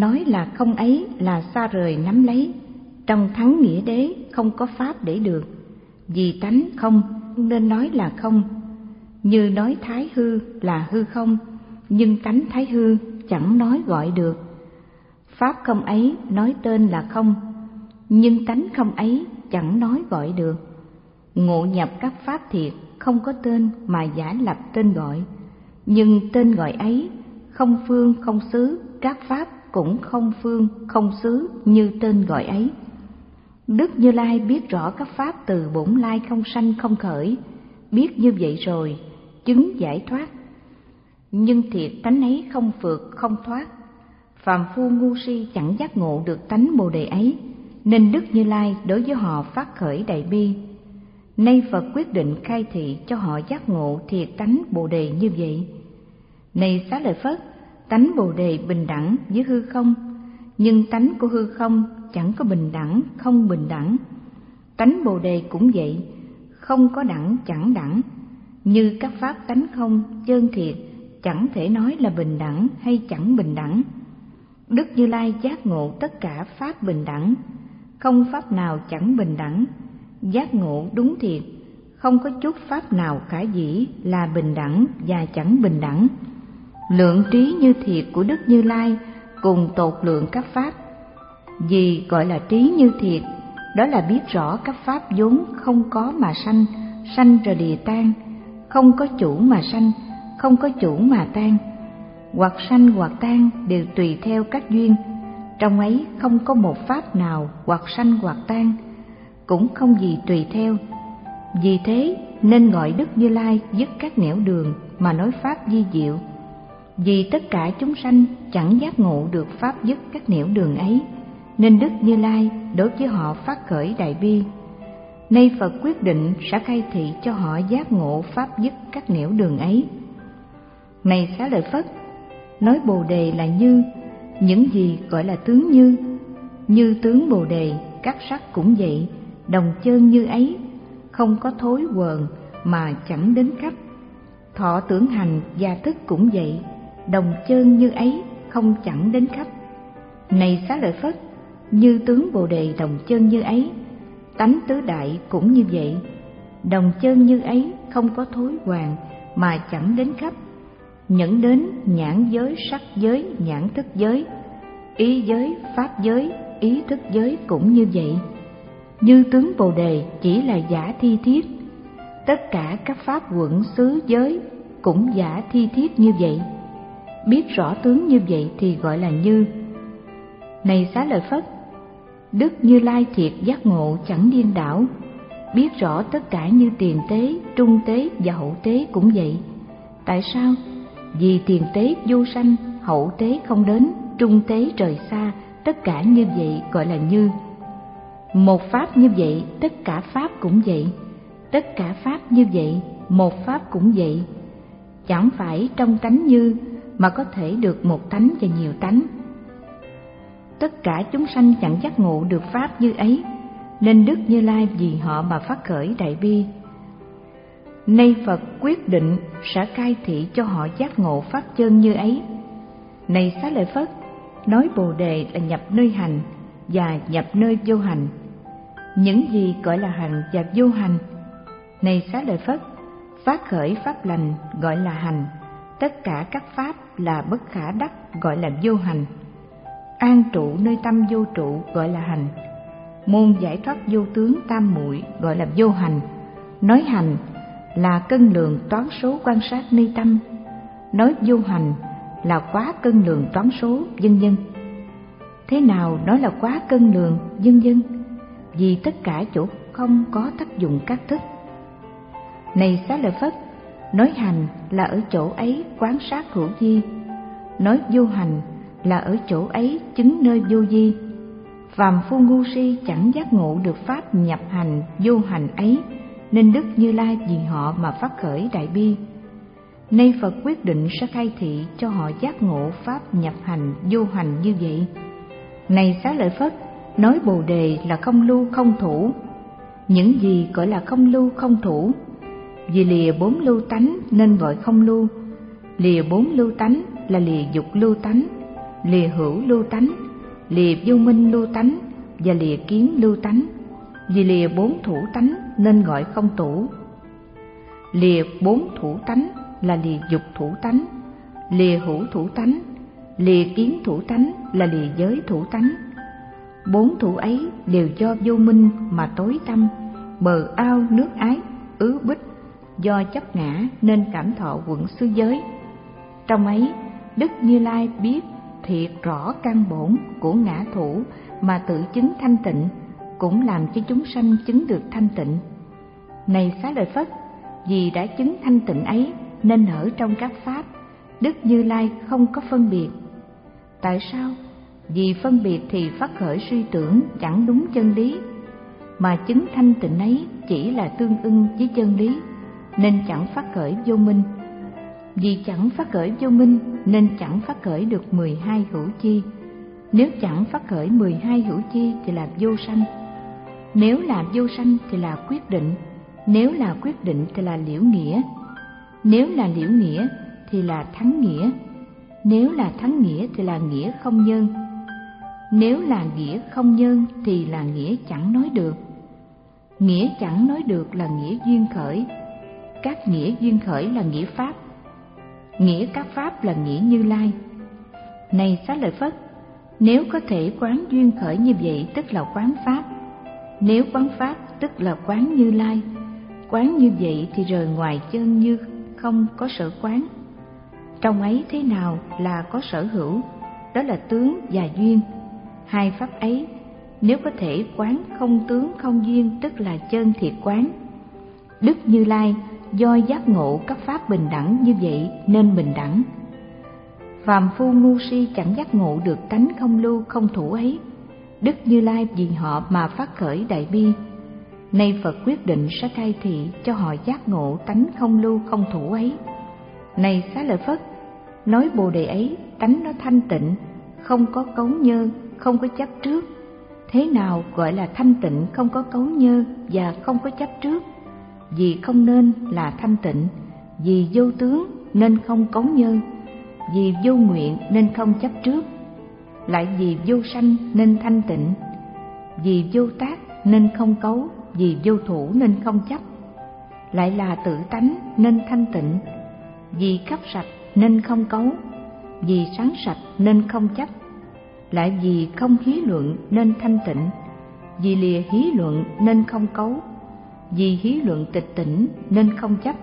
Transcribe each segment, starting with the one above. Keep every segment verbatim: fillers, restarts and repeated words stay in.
nói là không ấy là xa rời nắm lấy. Trong thắng nghĩa đế không có pháp để được, vì tánh không nên nói là không. Như nói thái hư là hư không, nhưng tánh thái hư chẳng nói gọi được. Pháp không ấy nói tên là không, nhưng tánh không ấy chẳng nói gọi được. Ngộ nhập các pháp thiệt không có tên mà giả lập tên gọi, nhưng tên gọi ấy không phương không xứ, các pháp cũng không phương không xứ như tên gọi ấy. Đức Như Lai biết rõ các pháp từ bổn lai không sanh không khởi, biết như vậy rồi chứng giải thoát. Nhưng thiệt tánh ấy không phượt không thoát, phàm phu ngu si chẳng giác ngộ được tánh Bồ Đề ấy, nên Đức Như Lai đối với họ phát khởi đại bi. Nay Phật quyết định khai thị cho họ giác ngộ thiệt tánh Bồ Đề như vậy. Này Xá Lợi Phất, tánh Bồ Đề bình đẳng với hư không, nhưng tánh của hư không chẳng có bình đẳng không bình đẳng. Tánh Bồ Đề cũng vậy, không có đẳng chẳng đẳng. Như các pháp tánh không chân thiệt chẳng thể nói là bình đẳng hay chẳng bình đẳng. Đức Như Lai giác ngộ tất cả pháp bình đẳng, không pháp nào chẳng bình đẳng. Giác ngộ đúng thiệt, không có chút pháp nào khả dĩ là bình đẳng và chẳng bình đẳng. Lượng trí như thiệt của Đức Như Lai cùng tột lượng các pháp. Vì gọi là trí như thiệt, đó là biết rõ các pháp vốn không có mà sanh, sanh rồi lìa tan, không có chủ mà sanh, không có chủ mà tan, hoặc sanh hoặc tan đều tùy theo các duyên. Trong ấy không có một pháp nào hoặc sanh hoặc tan, cũng không gì tùy theo. Vì thế nên gọi Đức Như Lai dứt các nẻo đường mà nói pháp vi diệu. Vì tất cả chúng sanh chẳng giác ngộ được pháp dứt các nẻo đường ấy, nên Đức Như Lai đối với họ phát khởi đại bi. Nay Phật quyết định sẽ khai thị cho họ giác ngộ pháp dứt các nẻo đường ấy. Này Xá Lợi Phất, nói Bồ Đề là như, những gì gọi là tướng như. Như tướng Bồ Đề, các sắc cũng vậy, đồng chân như ấy, không có thối quờn mà chẳng đến khắp. Thọ tưởng hành và thức cũng vậy, đồng chân như ấy, không chẳng đến khắp. Này Xá Lợi Phất, như tướng Bồ Đề đồng chân như ấy, tánh tứ đại cũng như vậy, đồng chân như ấy, không có thối hoàng mà chẳng đến khắp. Nhẫn đến nhãn giới, sắc giới, nhãn thức giới, ý giới, pháp giới, ý thức giới cũng như vậy. Như tướng Bồ Đề chỉ là giả thi thiết, tất cả các pháp quẩn xứ giới cũng giả thi thiết như vậy. Biết rõ tướng như vậy thì gọi là như. Này Xá Lợi Phất, Đức Như Lai thiệt giác ngộ chẳng điên đảo, biết rõ tất cả như tiền tế, trung tế và hậu tế cũng vậy. Tại sao? Vì tiền tế vô sanh, hậu tế không đến, trung tế rời xa, tất cả như vậy gọi là như. Một pháp như vậy, tất cả pháp cũng vậy, tất cả pháp như vậy, một pháp cũng vậy. Chẳng phải trong tánh như mà có thể được một tánh và nhiều tánh. Tất cả chúng sanh chẳng giác ngộ được pháp như ấy, nên Đức Như Lai vì họ mà phát khởi đại bi. Nay Phật quyết định sẽ khai thị cho họ giác ngộ pháp chân như ấy. Này Xá Lợi Phất, nói Bồ Đề là nhập nơi hành và nhập nơi vô hành. Những gì gọi là hành và vô hành? Này Xá Lợi Phất, phát khởi pháp lành gọi là hành, tất cả các pháp là bất khả đắc gọi là vô hành. An trụ nơi tâm vô trụ gọi là hành. Môn giải thoát vô tướng tam muội gọi là vô hành. Nói hành là cân lượng toán số quan sát nơi tâm, nói vô hành là quá cân lượng toán số, vân vân. Thế nào nói là quá cân lượng, vân vân? Vì tất cả chỗ không có tác dụng các thức. Này Xá Lợi Phất, nói hành là ở chỗ ấy quán sát hữu vi, nói vô hành là ở chỗ ấy chứng nơi vô vi. Phàm phu ngu si chẳng giác ngộ được pháp nhập hành vô hành ấy, nên Đức Như Lai vì họ mà phát khởi đại bi. Nay Phật quyết định sẽ khai thị cho họ giác ngộ pháp nhập hành vô hành như vậy. Này Xá Lợi Phất, nói Bồ Đề là không lưu không thủ. Những gì gọi là không lưu không thủ? Vì lìa bốn lưu tánh nên gọi không lưu. Lìa bốn lưu tánh là lìa dục lưu tánh. lìa hữu lưu tánh, lìa vô minh lưu tánh và lìa kiến lưu tánh. Vì lìa bốn thủ tánh nên gọi không tủ. Lìa bốn thủ tánh là lìa dục thủ tánh, lìa hữu thủ tánh, lìa kiến thủ tánh là lìa giới thủ tánh. Bốn thủ ấy đều do vô minh mà tối tăm, bờ ao nước ái ứ bích, do chấp ngã nên cảm thọ quẩn xứ giới. Trong ấy, Đức Như Lai biết thiệt rõ căn bổn của ngã thủ mà tự chứng thanh tịnh, cũng làm cho chúng sanh chứng được thanh tịnh. Này Xá Lợi Phất, vì đã chứng thanh tịnh ấy nên ở trong các pháp, Đức Như Lai không có phân biệt. Tại sao? Vì phân biệt thì phát khởi suy tưởng chẳng đúng chân lý, mà chứng thanh tịnh ấy chỉ là tương ưng với chân lý, nên chẳng phát khởi vô minh. Vì chẳng phát khởi vô minh nên chẳng phát khởi được mười hai hữu chi. Nếu chẳng phát khởi mười hai hữu chi thì là vô sanh. Nếu là vô sanh thì là quyết định. Nếu là quyết định thì là liễu nghĩa. Nếu là liễu nghĩa thì là thắng nghĩa. Nếu là thắng nghĩa thì là nghĩa không nhân. Nếu là nghĩa không nhân thì là nghĩa chẳng nói được. Nghĩa chẳng nói được là nghĩa duyên khởi. Các nghĩa duyên khởi là nghĩa pháp. Nghĩa các pháp là nghĩa Như Lai. Này Xá Lợi Phất, nếu có thể quán duyên khởi như vậy tức là quán pháp. Nếu quán pháp tức là quán Như Lai. Quán như vậy thì rời ngoài chân như không có sở quán. Trong ấy thế nào là có sở hữu? Đó là tướng và duyên. Hai pháp ấy, nếu có thể quán không tướng không duyên tức là chân thiệt quán. Đức Như Lai do giác ngộ các pháp bình đẳng như vậy nên bình đẳng. Phàm phu ngu si chẳng giác ngộ được tánh không lưu không thủ ấy. Đức Như Lai vì họ mà phát khởi đại bi. Nay Phật quyết định sẽ khai thị cho họ giác ngộ tánh không lưu không thủ ấy. Này Xá Lợi Phất, nói Bồ Đề ấy tánh nó thanh tịnh, không có cấu nhơ, không có chấp trước. Thế nào gọi là thanh tịnh không có cấu nhơ và không có chấp trước? Vì không nên là thanh tịnh, vì vô tướng nên không cấu nhơ, vì vô nguyện nên không chấp trước, lại vì vô sanh nên thanh tịnh, vì vô tác nên không cấu, vì vô thủ nên không chấp, lại là tự tánh nên thanh tịnh, vì khắp sạch nên không cấu, vì sáng sạch nên không chấp, lại vì không hí luận nên thanh tịnh, vì lìa hí luận nên không cấu, vì hí luận tịch tỉnh nên không chấp,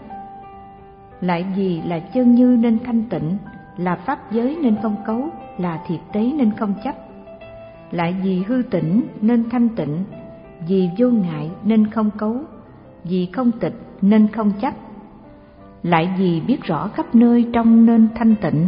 lại vì là chân như nên thanh tịnh, là pháp giới nên không cấu, là thiệt tế nên không chấp, lại vì hư tỉnh nên thanh tịnh, vì vô ngại nên không cấu, vì không tịch nên không chấp, lại vì biết rõ khắp nơi trong nên thanh tịnh,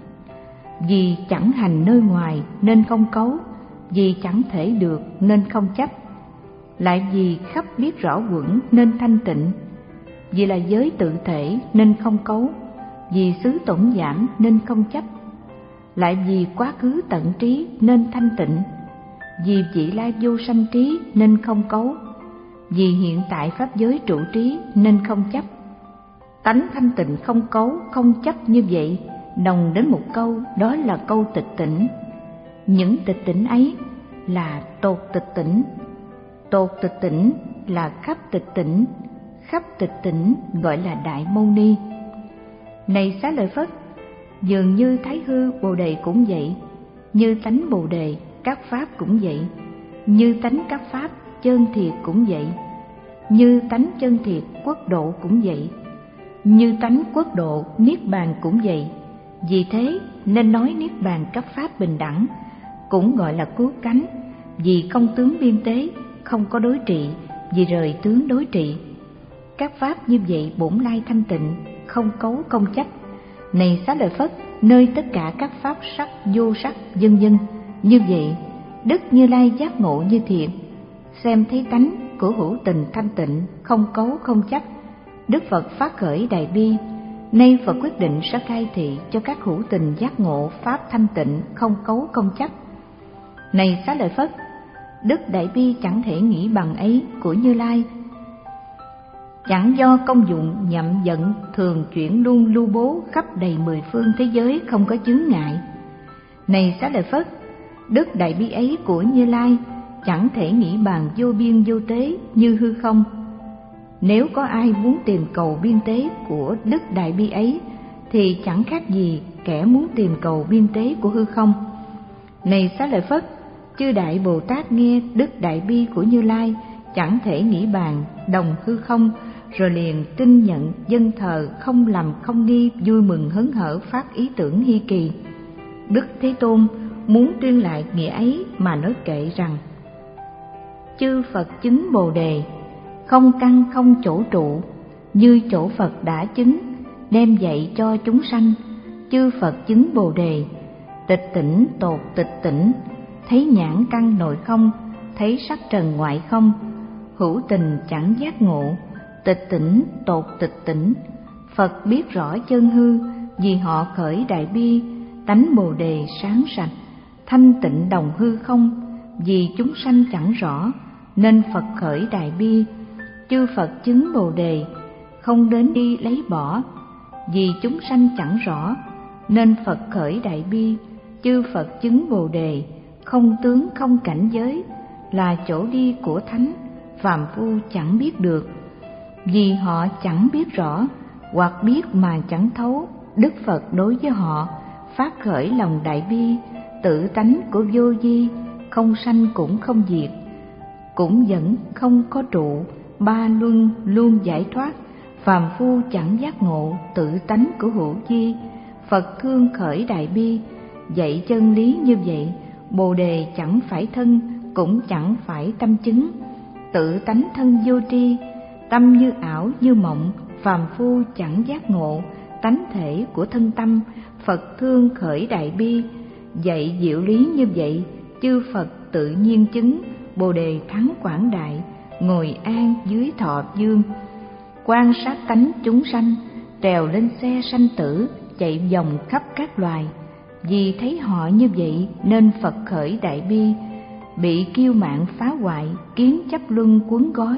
vì chẳng hành nơi ngoài nên không cấu, vì chẳng thể được nên không chấp, lại vì khắp biết rõ vững nên thanh tịnh, vì là giới tự thể nên không cấu, vì xứ tổng giảm nên không chấp, lại vì quá khứ tận trí nên thanh tịnh, vì vị lai vô sanh trí nên không cấu, vì hiện tại pháp giới trụ trí nên không chấp. Tánh thanh tịnh không cấu không chấp như vậy đồng đến một câu, đó là câu tịch tỉnh. Những tịch tỉnh ấy là tột tịch tỉnh. Tột tịch tỉnh là khắp tịch tỉnh, khắp tịch tỉnh gọi là Đại Mâu Ni. Này Xá Lợi Phất, dường như Thái Hư Bồ Đề cũng vậy, như tánh Bồ Đề các pháp cũng vậy, như tánh các pháp chân thiệt cũng vậy, như tánh chân thiệt quốc độ cũng vậy, như tánh quốc độ niết bàn cũng vậy. Vì thế nên nói niết bàn các pháp bình đẳng, cũng gọi là cứu cánh, vì không tướng biên tế, không có đối trị, vì rời tướng đối trị. Các pháp như vậy bổn lai thanh tịnh, không cấu không chấp. Này Xá Lợi Phất, nơi tất cả các pháp sắc vô sắc vân vân như vậy, Đức Như Lai giác ngộ như thiện, xem thấy tánh của hữu tình thanh tịnh, không cấu không chấp. Đức Phật phát khởi đại bi. Nay Phật quyết định sẽ khai thị cho các hữu tình giác ngộ pháp thanh tịnh, không cấu không chấp. Này Xá Lợi Phất, đức đại bi chẳng thể nghĩ bằng ấy của Như Lai, chẳng do công dụng nhậm giận thường chuyển luôn lưu bố khắp đầy mười phương thế giới không có chướng ngại. Này Xá Lợi Phất, đức đại bi ấy của Như Lai chẳng thể nghĩ bàn vô biên vô tế như hư không. Nếu có ai muốn tìm cầu biên tế của đức đại bi ấy thì chẳng khác gì kẻ muốn tìm cầu biên tế của hư không. Này Xá Lợi Phất, chư đại Bồ Tát nghe đức đại bi của Như Lai chẳng thể nghĩ bàn đồng hư không, rồi liền tin nhận dâng thờ, không lầm không nghi, vui mừng hớn hở, phát ý tưởng hy kỳ. Đức Thế Tôn muốn tuyên lại nghĩa ấy mà nói kệ rằng: chư Phật chứng Bồ Đề, không căn không chỗ trụ, như chỗ Phật đã chứng, đem dạy cho chúng sanh. Chư Phật chứng Bồ Đề, tịch tỉnh tột tịch tỉnh, thấy nhãn căn nội không, thấy sắc trần ngoại không, hữu tình chẳng giác ngộ, tịch tỉnh tột tịch tỉnh. Phật biết rõ chân hư, vì họ khởi đại bi, tánh Bồ Đề sáng sạch, thanh tịnh đồng hư không. Vì chúng sanh chẳng rõ, nên Phật khởi đại bi. Chư Phật chứng Bồ Đề, không đến đi lấy bỏ. Vì chúng sanh chẳng rõ, nên Phật khởi đại bi. Chư Phật chứng Bồ Đề, không tướng không cảnh giới, là chỗ đi của thánh, phàm phu chẳng biết được. Vì họ chẳng biết rõ, hoặc biết mà chẳng thấu, Đức Phật đối với họ phát khởi lòng đại bi, tự tánh của vô vi, không sanh cũng không diệt, cũng vẫn không có trụ, ba luân luôn giải thoát. Phàm phu chẳng giác ngộ tự tánh của hữu vi. Phật thương khởi đại bi, dạy chân lý như vậy. Bồ Đề chẳng phải thân, cũng chẳng phải tâm chứng, tự tánh thân vô tri, tâm như ảo như mộng. Phàm phu chẳng giác ngộ tánh thể của thân tâm. Phật thương khởi đại bi, dạy diệu lý như vậy. Chư Phật tự nhiên chứng, Bồ Đề thắng quảng đại, ngồi an dưới thọ dương. Quan sát tánh chúng sanh, trèo lên xe sanh tử, chạy vòng khắp các loài. Vì thấy họ như vậy nên Phật khởi đại bi, bị kiêu mạn phá hoại, kiến chấp luân cuốn gói.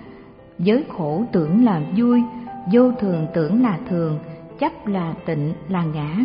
Giới khổ tưởng là vui, vô thường tưởng là thường, chấp là tịnh là ngã.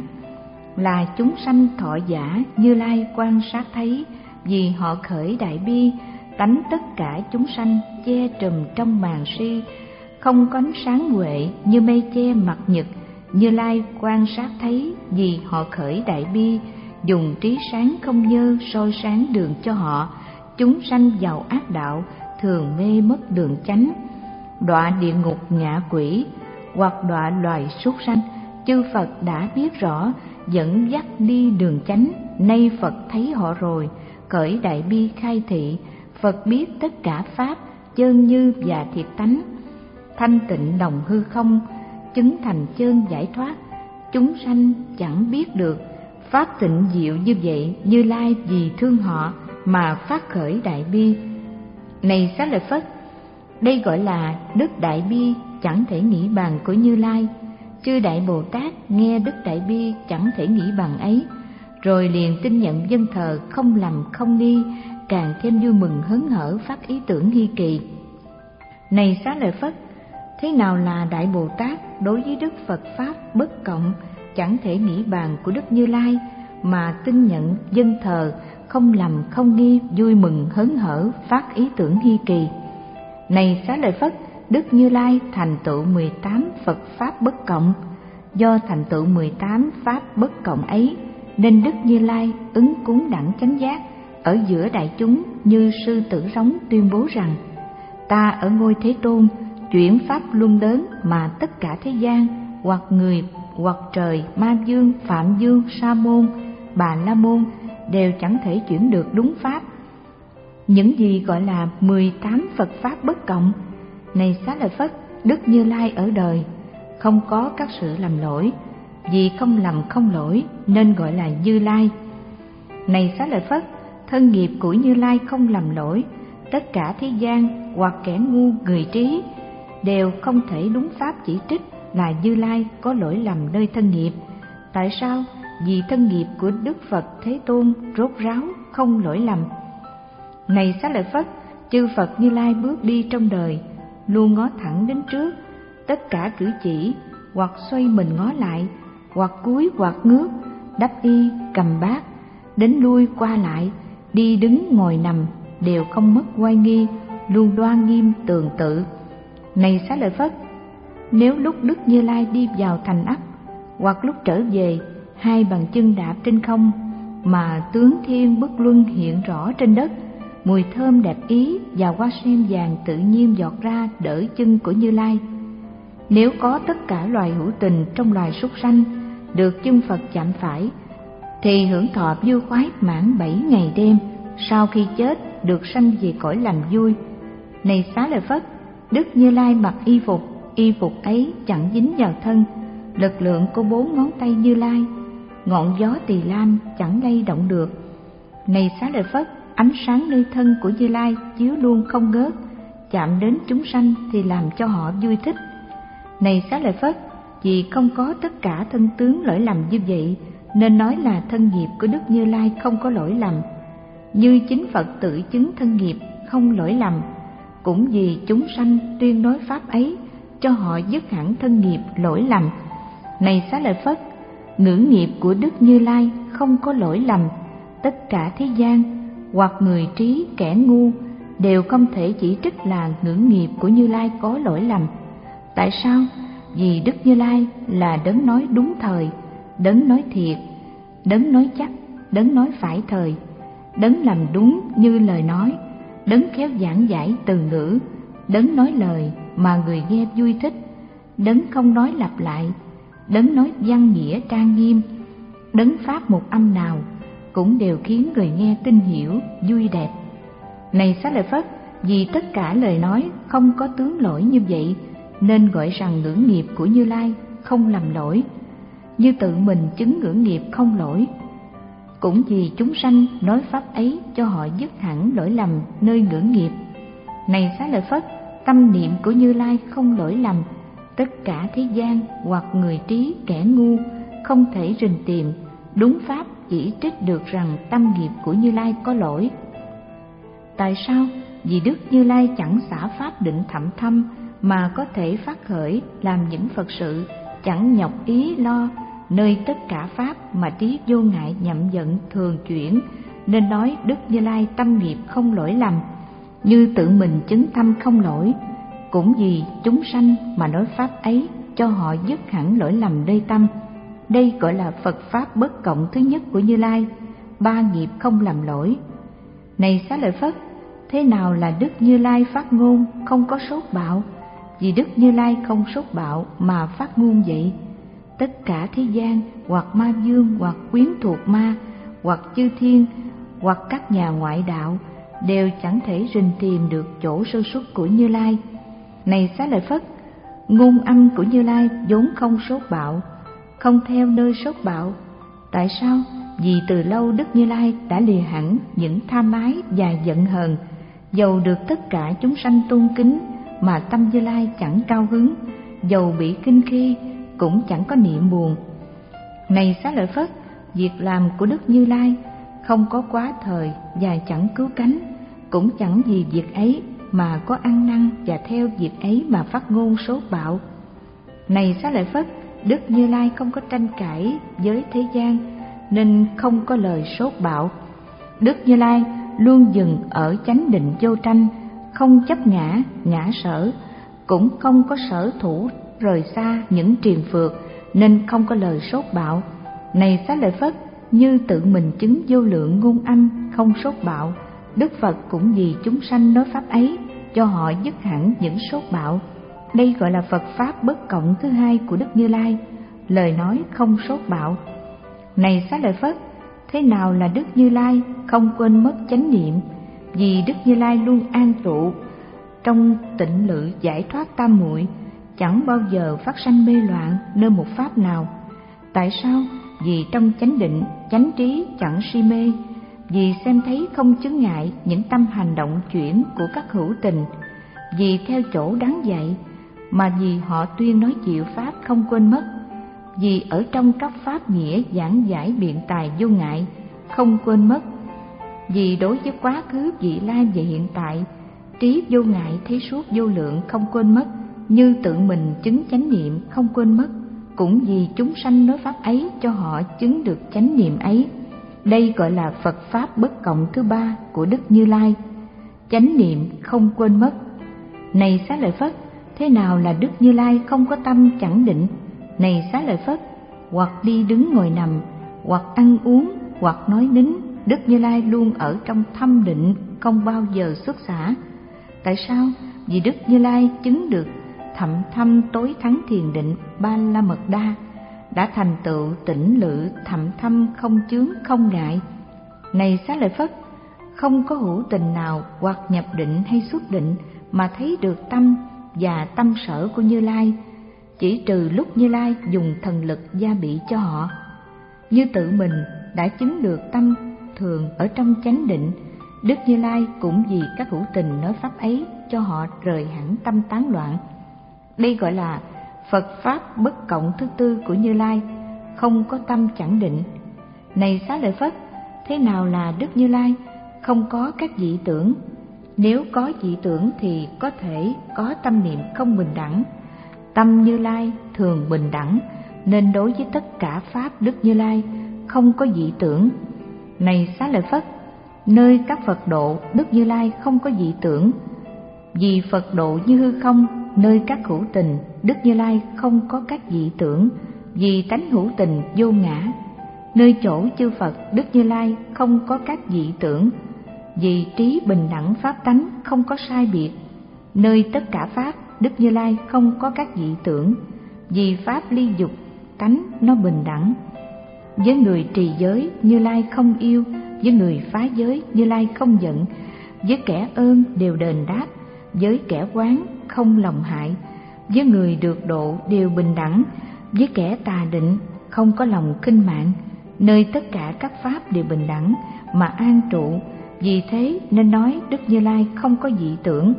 Là chúng sanh thọ giả, Như Lai quan sát thấy. Vì họ khởi đại bi, tánh tất cả chúng sanh che trùm trong màn si, không có ánh sáng huệ như mây che mặt nhật. Như Lai quan sát thấy. Vì họ khởi đại bi, dùng trí sáng không nhơ soi sáng đường cho họ. Chúng sanh vào ác đạo, thường mê mất đường chánh, đọa địa ngục ngạ quỷ, hoặc đọa loài súc sanh. Chư Phật đã biết rõ, dẫn dắt đi đường chánh. Nay Phật thấy họ rồi, khởi đại bi khai thị. Phật biết tất cả pháp, chơn như và thiệt tánh, thanh tịnh đồng hư không, chứng thành chơn giải thoát. Chúng sanh chẳng biết được pháp tịnh diệu như vậy. Như Lai vì thương họ mà phát khởi đại bi. Này Xá Lợi Phất, đây gọi là đức đại bi chẳng thể nghĩ bàn của Như Lai. Chư đại Bồ Tát nghe đức đại bi chẳng thể nghĩ bằng ấy, rồi liền tin nhận dâng thờ, không lầm không nghi, càng thêm vui mừng hớn hở, phát ý tưởng hy kỳ. Này Xá Lợi Phất, thế nào là đại Bồ Tát đối với đức Phật pháp bất cộng, chẳng thể nghĩ bàn của đức Như Lai, mà tin nhận dâng thờ, không lầm không nghi, vui mừng hớn hở, phát ý tưởng hy kỳ. Này Xá Lợi Phất, đức Như Lai thành tựu mười tám Phật pháp bất cộng. Do thành tựu mười tám pháp bất cộng ấy, nên đức Như Lai ứng cúng đẳng chánh giác ở giữa đại chúng, như sư tử rống tuyên bố rằng: ta ở ngôi Thế Tôn chuyển pháp luân lớn, mà tất cả thế gian, hoặc người hoặc trời, ma dương, phạm dương, sa môn, bà la môn đều chẳng thể chuyển được đúng pháp. Những gì gọi là mười tám Phật pháp bất cộng? Này Xá Lợi Phất, đức Như Lai ở đời không có các sự lầm lỗi, vì không lầm không lỗi nên gọi là Như Lai. Này Xá Lợi Phất, thân nghiệp của Như Lai không lầm lỗi. Tất cả thế gian hoặc kẻ ngu người trí đều không thể đúng pháp chỉ trích là Như Lai có lỗi lầm nơi thân nghiệp. Tại sao? Vì thân nghiệp của Đức Phật Thế Tôn rốt ráo, không lỗi lầm. Này Xá Lợi Phất, chư Phật Như Lai bước đi trong đời luôn ngó thẳng đến trước. Tất cả cử chỉ hoặc xoay mình ngó lại, hoặc cúi hoặc ngước, đắp y, cầm bát, đến lui qua lại, đi đứng ngồi nằm đều không mất oai nghi, luôn đoan nghiêm tường tự. Này Xá Lợi Phất, nếu lúc Đức Như Lai đi vào thành ấp hoặc lúc trở về, hai bàn chân đạp trên không mà tướng thiên bất luân hiện rõ trên đất, mùi thơm đẹp ý và hoa sen vàng tự nhiên giọt ra đỡ chân của Như Lai. Nếu có tất cả loài hữu tình trong loài súc sanh được chân Phật chạm phải, thì hưởng thọ vui khoái mãn bảy ngày đêm, sau khi chết được sanh về cõi lành vui. Này Xá Lợi Phất, Đức Như Lai mặc y phục, y phục ấy chẳng dính vào thân, lực lượng của bốn ngón tay Như Lai, ngọn gió Tỳ Lam chẳng lay động được. Này Xá Lợi Phất, ánh sáng nơi thân của Như Lai chiếu luôn không ngớt, chạm đến chúng sanh thì làm cho họ vui thích. Này Xá Lợi Phất, vì không có tất cả thân tướng lỗi lầm như vậy, nên nói là thân nghiệp của Đức Như Lai không có lỗi lầm, như chính Phật tự chứng thân nghiệp không lỗi lầm. Cũng vì chúng sanh tuyên nói pháp ấy, cho họ dứt hẳn thân nghiệp lỗi lầm. Này Xá Lợi Phất, ngữ nghiệp của Đức Như Lai không có lỗi lầm. Tất cả thế gian hoặc người trí kẻ ngu đều không thể chỉ trích là ngữ nghiệp của Như Lai có lỗi lầm. Tại sao? Vì Đức Như Lai là đấng nói đúng thời, đấng nói thiệt, đấng nói chắc, đấng nói phải thời, đấng làm đúng như lời nói, đấng khéo giảng giải từ ngữ, đấng nói lời mà người nghe vui thích, đấng không nói lặp lại, đấng nói văn nghĩa trang nghiêm, đấng pháp một âm nào cũng đều khiến người nghe tin hiểu, vui đẹp. Này Xá Lợi Phất, vì tất cả lời nói không có tướng lỗi như vậy, nên gọi rằng ngữ nghiệp của Như Lai không làm lỗi, như tự mình chứng ngữ nghiệp không lỗi. Cũng vì chúng sanh nói pháp ấy cho họ dứt hẳn lỗi lầm nơi ngữ nghiệp. Này Xá Lợi Phất, tâm niệm của Như Lai không lỗi lầm. Tất cả thế gian hoặc người trí kẻ ngu không thể rình tìm đúng pháp chỉ trích được rằng tâm nghiệp của Như Lai có lỗi. Tại sao? Vì Đức Như Lai chẳng xả pháp định thậm thâm mà có thể phát khởi làm những Phật sự, chẳng nhọc ý lo nơi tất cả pháp mà trí vô ngại nhậm giận thường chuyển, nên nói Đức Như Lai tâm nghiệp không lỗi lầm, như tự mình chứng tâm không lỗi. Cũng vì chúng sanh mà nói pháp ấy cho họ dứt hẳn lỗi lầm nơi tâm. Đây gọi là Phật pháp bất cộng thứ nhất của Như Lai, ba nghiệp không làm lỗi. Này Xá Lợi Phất, thế nào là Đức Như Lai phát ngôn không có sốt bạo? Vì Đức Như Lai không sốt bạo mà phát ngôn vậy. Tất cả thế gian hoặc ma vương hoặc quyến thuộc ma hoặc chư thiên hoặc các nhà ngoại đạo đều chẳng thể rình tìm được chỗ sơ xuất của Như Lai. Này Xá Lợi Phất, ngôn âm của Như Lai vốn không sốt bạo, không theo nơi sốt bạo. Tại sao? Vì từ lâu Đức Như Lai đã lìa hẳn những tham ái và giận hờn, dầu được tất cả chúng sanh tôn kính mà tâm Như Lai chẳng cao hứng, dầu bị kinh khi cũng chẳng có niệm buồn. Này Xá Lợi Phất, việc làm của Đức Như Lai không có quá thời và chẳng cứu cánh, cũng chẳng vì việc ấy mà có ăn năn và theo việc ấy mà phát ngôn sốt bạo. Này Xá Lợi Phất, Đức Như Lai không có tranh cãi với thế gian nên không có lời sốt bạo. Đức Như Lai luôn dừng ở chánh định vô tranh, không chấp ngã, ngã sở, cũng không có sở thủ rời xa những triền phược nên không có lời sốt bạo. Này Xá Lợi Phất, như tự mình chứng vô lượng ngôn âm không sốt bạo, Đức Phật cũng vì chúng sanh nói pháp ấy cho họ dứt hẳn những sốt bạo. Đây gọi là Phật pháp bất cộng thứ hai của Đức Như Lai, lời nói không sốt bạo. Này Xá Lợi Phất, thế nào là Đức Như Lai không quên mất chánh niệm? Vì Đức Như Lai luôn an trụ trong tịnh lự giải thoát tam muội, chẳng bao giờ phát sanh mê loạn nơi một pháp nào. Tại sao? Vì trong chánh định, chánh trí chẳng si mê, vì xem thấy không chướng ngại những tâm hành động chuyển của các hữu tình, vì theo chỗ đáng dạy, mà vì họ tuyên nói diệu pháp không quên mất, vì ở trong các pháp nghĩa giảng giải biện tài vô ngại không quên mất, vì đối với quá khứ vị lai và hiện tại trí vô ngại thấy suốt vô lượng không quên mất, như tự mình chứng chánh niệm không quên mất. Cũng vì chúng sanh nói pháp ấy cho họ chứng được chánh niệm ấy. Đây gọi là Phật Pháp bất cộng thứ ba của Đức Như Lai, chánh niệm không quên mất. Này Xá Lợi Phất, thế nào là Đức Như Lai không có tâm chẳng định? Này Xá Lợi Phất, hoặc đi đứng ngồi nằm, hoặc ăn uống, hoặc nói nín, Đức Như Lai luôn ở trong thâm định, không bao giờ xuất xả. Tại sao? Vì Đức Như Lai chứng được thậm thâm tối thắng thiền định Ba La Mật Đa, đã thành tựu tỉnh lự thậm thâm không chướng không ngại. Này Xá Lợi Phất, không có hữu tình nào hoặc nhập định hay xuất định mà thấy được tâm và tâm sở của Như Lai, chỉ trừ lúc Như Lai dùng thần lực gia bị cho họ. Như tự mình đã chứng được tâm thường ở trong chánh định, Đức Như Lai cũng vì các hữu tình nói pháp ấy cho họ rời hẳn tâm tán loạn. Đây gọi là Phật Pháp bất cộng thứ tư của Như Lai, không có tâm chẳng định. Này Xá Lợi Phất, thế nào là Đức Như Lai không có các dị tưởng? Nếu có dị tưởng thì có thể có tâm niệm không bình đẳng. Tâm Như Lai thường bình đẳng, nên đối với tất cả Pháp Đức Như Lai không có dị tưởng. Này Xá Lợi Phất, nơi các Phật độ Đức Như Lai không có dị tưởng. Vì Phật độ như hư không, nơi các hữu tình Đức Như Lai không có các dị tưởng. Vì tánh hữu tình vô ngã, nơi chỗ chư Phật Đức Như Lai không có các dị tưởng. Vì trí bình đẳng pháp tánh không có sai biệt, nơi tất cả Pháp Đức Như Lai không có các dị tưởng. Vì Pháp ly dục tánh nó bình đẳng. Với người trì giới, Như Lai không yêu; với người phá giới, Như Lai không giận; với kẻ ơn đều đền đáp; với kẻ oán không lòng hại; với người được độ đều bình đẳng; với kẻ tà định không có lòng khinh mạng. Nơi tất cả các Pháp đều bình đẳng mà an trụ. Vì thế nên nói Đức Như Lai không có dị tưởng.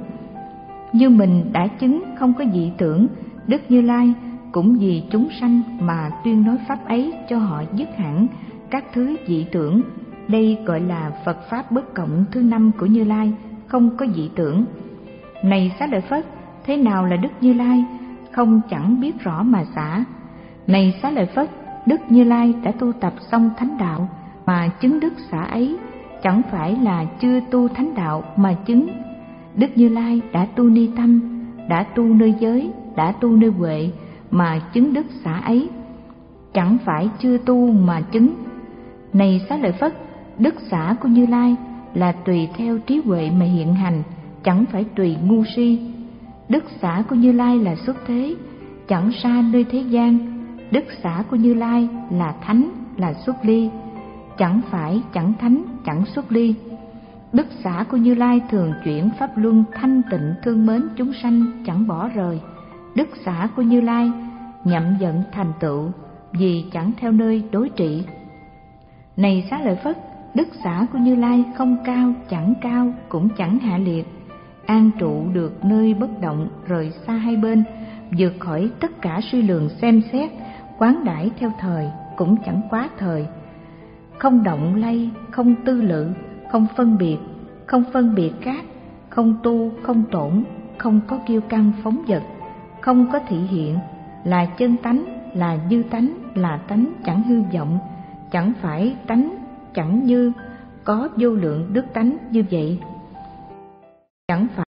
Như mình đã chứng không có dị tưởng, Đức Như Lai cũng vì chúng sanh mà tuyên nói pháp ấy cho họ dứt hẳn các thứ dị tưởng. Đây gọi là Phật Pháp bất cộng thứ năm của Như Lai, không có dị tưởng. Này Xá Lợi Phất, thế nào là Đức Như Lai không chẳng biết rõ mà xả? Này Xá Lợi Phất, Đức Như Lai đã tu tập xong thánh đạo mà chứng đức xả ấy, chẳng phải là chưa tu thánh đạo mà chứng. Đức Như Lai đã tu ni tâm, đã tu nơi giới, đã tu nơi huệ mà chứng đức xả ấy, chẳng phải chưa tu mà chứng. Này Xá Lợi Phất, đức xả của Như Lai là tùy theo trí huệ mà hiện hành, chẳng phải tùy ngu si. Đức xả của Như Lai là xuất thế, chẳng xa nơi thế gian. Đức xả của Như Lai là thánh, là xuất ly, chẳng phải chẳng thánh, chẳng xuất ly. Đức xả của Như Lai thường chuyển pháp luân thanh tịnh thương mến chúng sanh, chẳng bỏ rời. Đức xả của Như Lai nhậm giận thành tựu, vì chẳng theo nơi đối trị. Này Xá Lợi Phất, đức xả của Như Lai không cao, chẳng cao, cũng chẳng hạ liệt, an trụ được nơi bất động, rời xa hai bên, vượt khỏi tất cả suy lường xem xét, quán đãi theo thời, cũng chẳng quá thời. Không động lay, không tư lự, không phân biệt, không phân biệt khác, không tu, không tổn, không có kiêu căng phóng dật, không có thị hiện, là chân tánh, là như tánh, là tánh chẳng hư vọng, chẳng phải tánh chẳng như, có vô lượng đức tánh như vậy. Chẳng phải